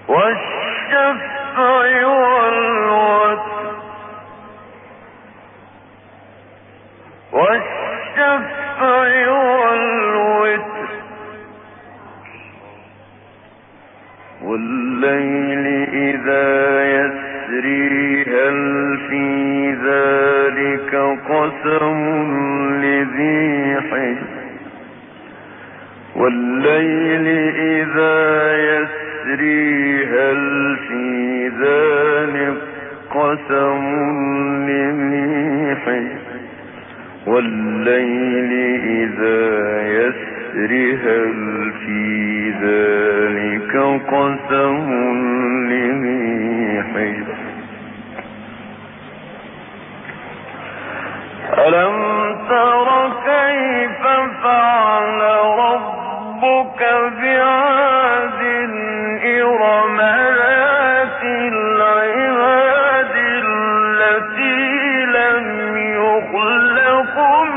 والشفع والوتر والشفع والوتر والليل إذا يسري هل في ذلك قسم لذي حجر والليل إذا يسري هل في ذلك قسم لذي حجر والليل إذا يسري هل في ذلك قسم لذي حجر ألم تر كيف فعل ربك بعاد إرم ذات العماد التي لم يخلق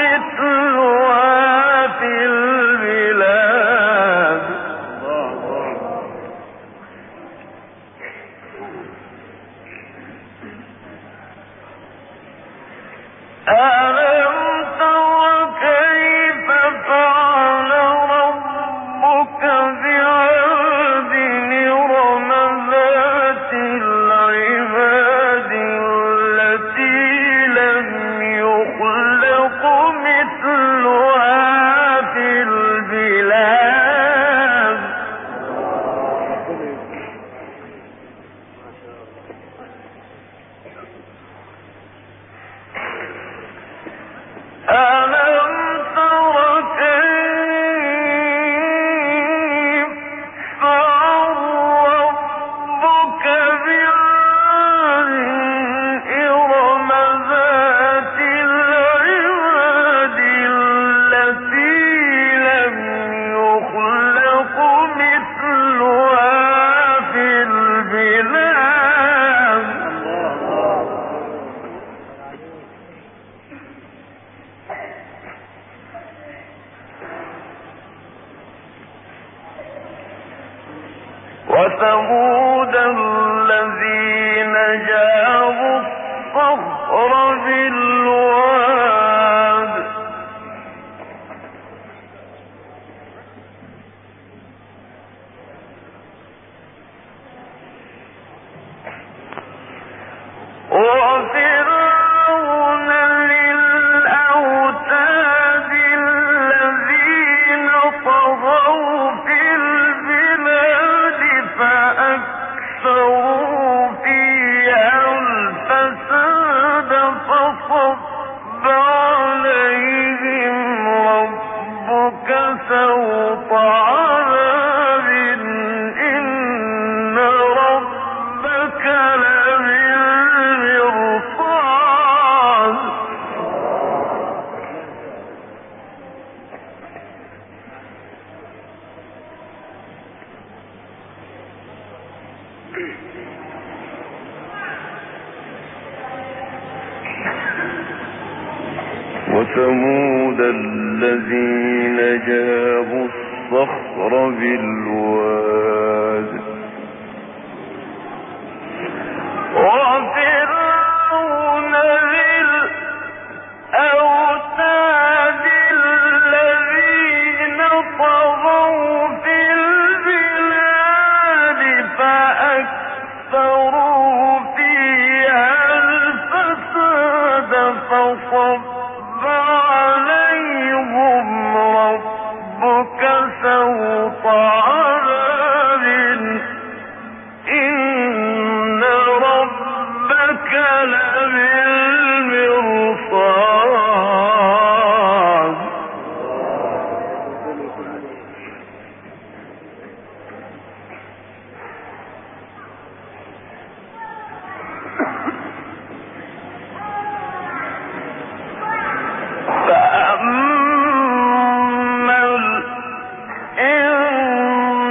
مثلها في البلاد ألم تر كيف فعل ربك بعاد إرم ذات العماد التي لم يخلق مثلها في البلاد ألم تر كيف فعل ربك بعاد إرم ذات العماد التي لم يخلق مثلها في البلاد وثمود الذين جابوا الصخر بالواد وفرعون ذي الأوتاد الذين طغوا في البلاد فأكثروا فيها الفساد فصب عليهم ربك سوط عذاب إن ربك لبالمرصاد وثمود الذين جابوا الصخر بالواد وفرعون ذي الأوتاد الذين طغوا في البلاد فأكثروا فيها الفساد فصب عليهم ربك سوط عذاب إن ربك لبالمرصاد فأما الإنسان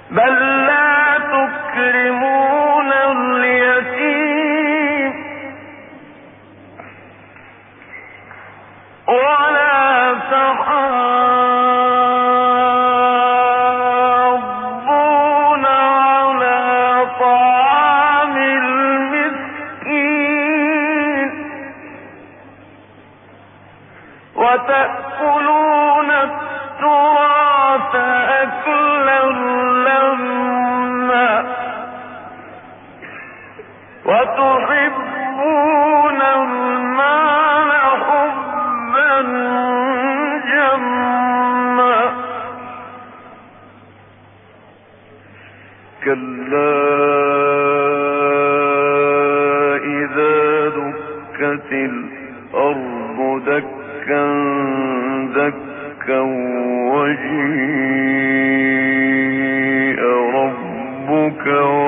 بل لا تكرمون اليتيم ولا تحاضون على طعام المسكين وتأكلون التراث أكلا لما وتحبون المال حبا جما كلا إذا دكت الأرض دكا دكا وجيء ربك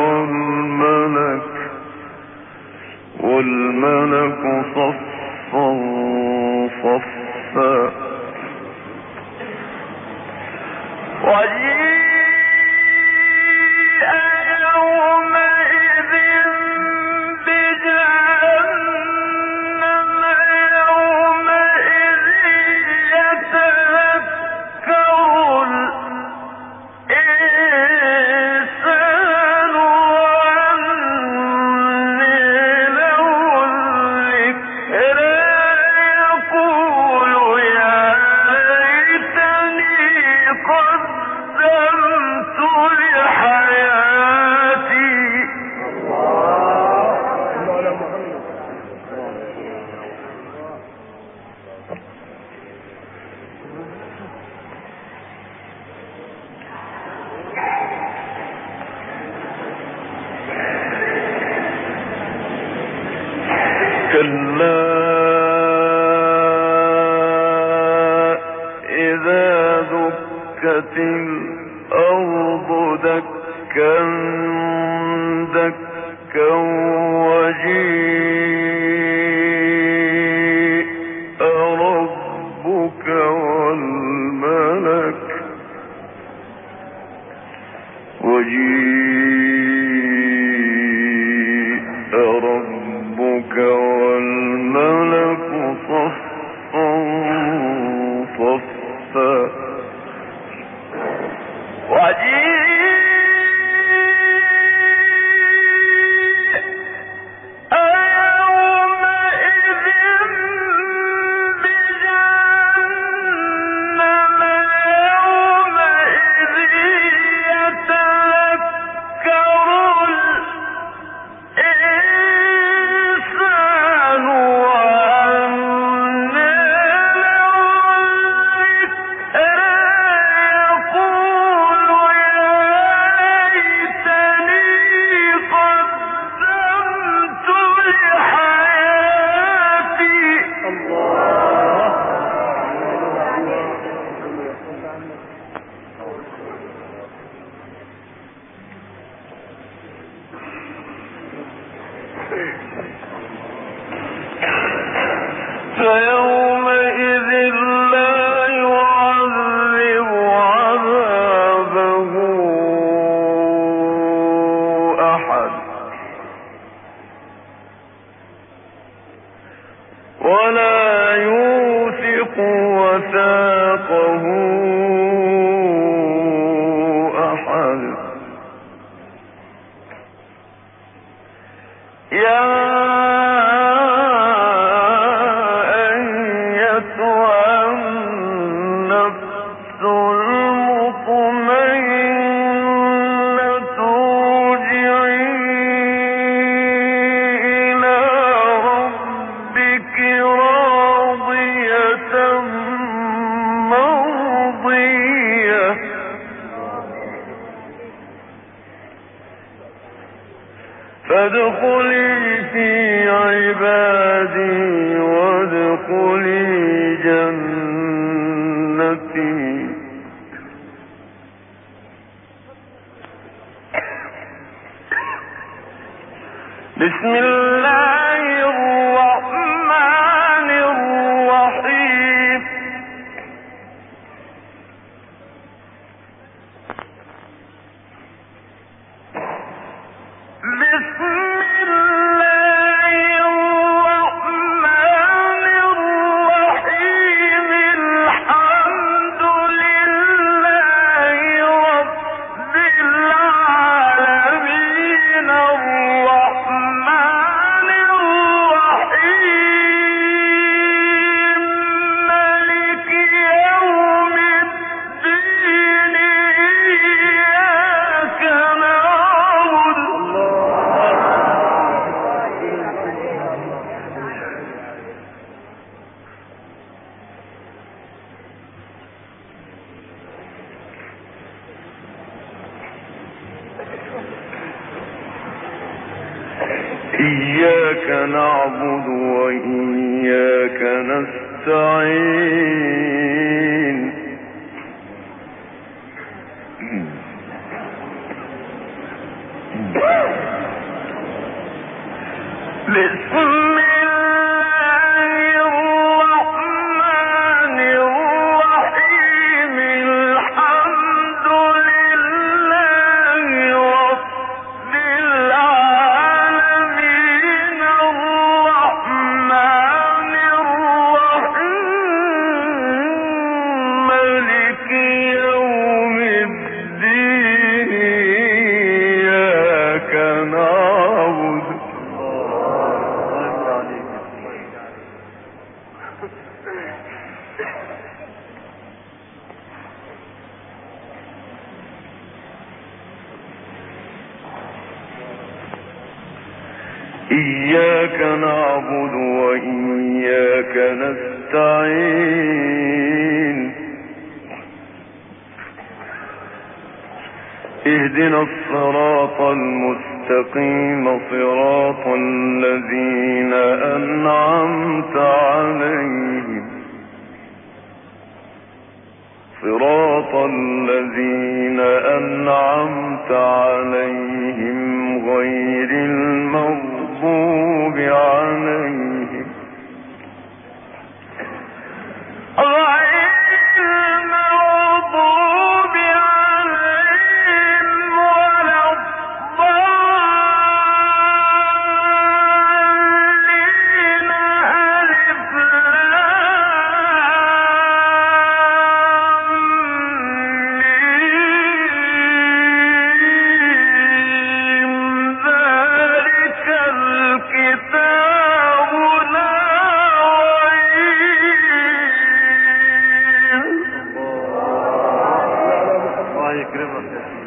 والملك صفا صفا وجيء يومئذ بجهنم يومئذ يتذكر الإنسان وأنى له الذكرى يقول يا ليتني قدمت لحياتي كلا إذا دكت الأرض دكا دكا وجيء ربك والملك صفا صفا فيومئذ لا يعذب عذابه أحد ولا يوثق وثاقه أحد فادخلي في عبادي وادخلي جنتي بسم الله الرحمن الرحيم إياك نعبد وإياك نستعين بسم الله الرحمن الرحيم الحمد لله رب العالمين الرحمن الرحيم مالك يوم الدين إياك نعبد إياك نعبد وإياك نستعين اهدنا الصراط المستقيم صراط الذين أنعمت عليهم صراط الذين أنعمت عليهم غير المغضوب عليهم ولا الضالين ألف لام ذلك الكتاب لا ريب الله يكرمك يا سيدي.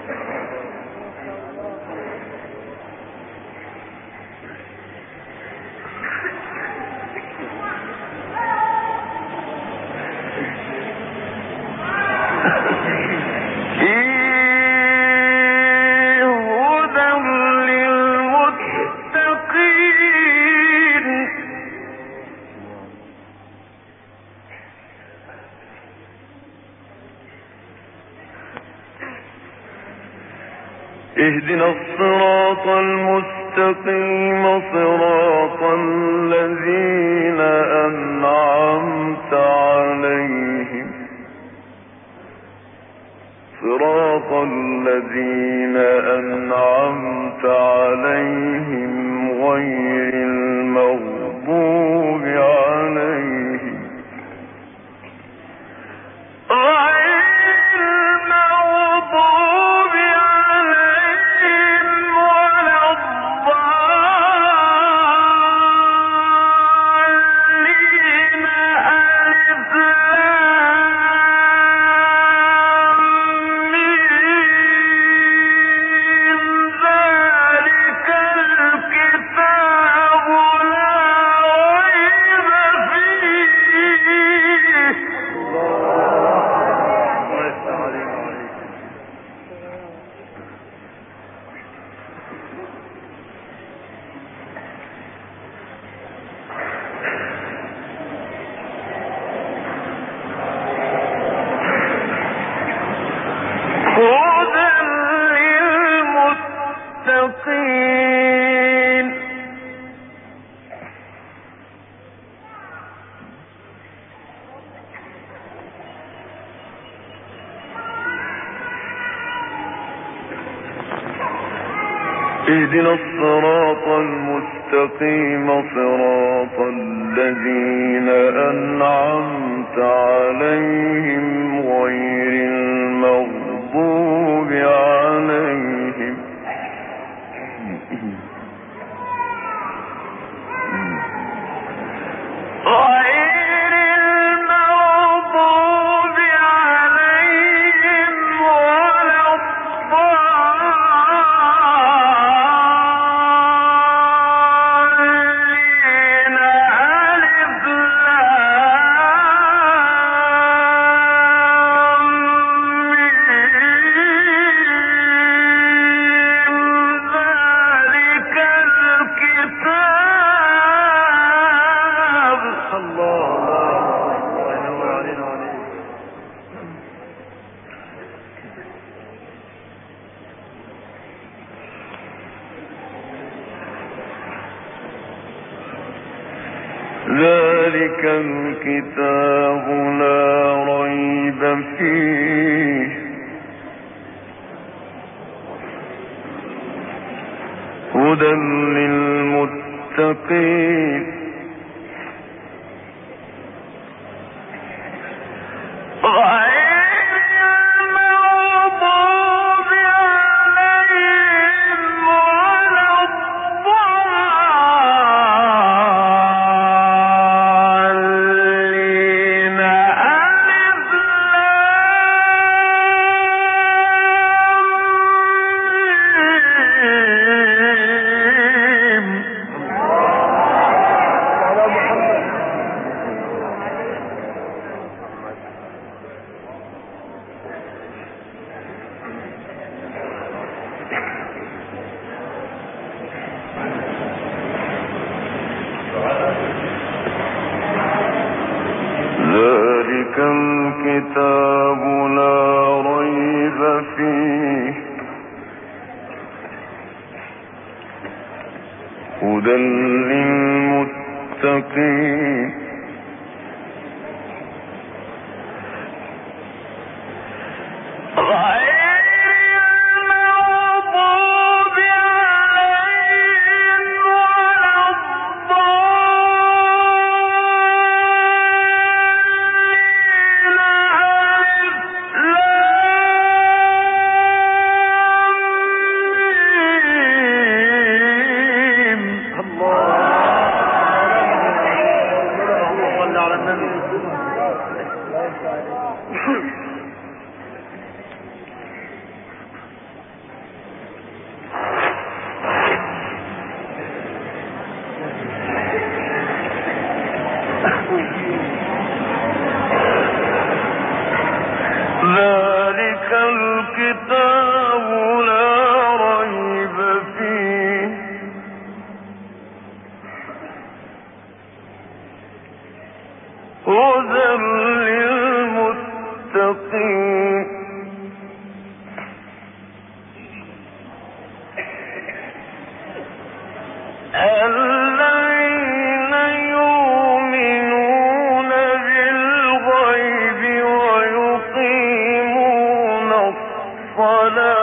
فيه هدى للمتقين اهدنا الصراط المستقيم صراط الذين أنعمت عليهم صراط الذين أنعمت عليهم غير المغضوب عليهم ولا الضالين ألف لام ميم ذلك الكتاب لا ريب فيه الله يفتح عليك وعليك. هدى للمتقين اهدنا الصراط المستقيم صراط الذين أنعمت عليهم غير المغضوب عليهم غير المغضوب عليهم ولا الضالين ألف لام ميم ذلك الكتاب الله ينور علينا وعليك. ذلك الكتاب لا ريب فيه هدى للمتقين غير المغضوب عليهم ولا الضالين ألف لام ميم ذلك الكتاب لا ريب فيه هدى للمتقين غير المغضوب عليهم ولا الضالين ألف لام اللهم صل على النبي. ذلك الكتاب لا ريب فيه هدى للمتقين الذين يؤمنون بالغيب ويقيمون الصلاة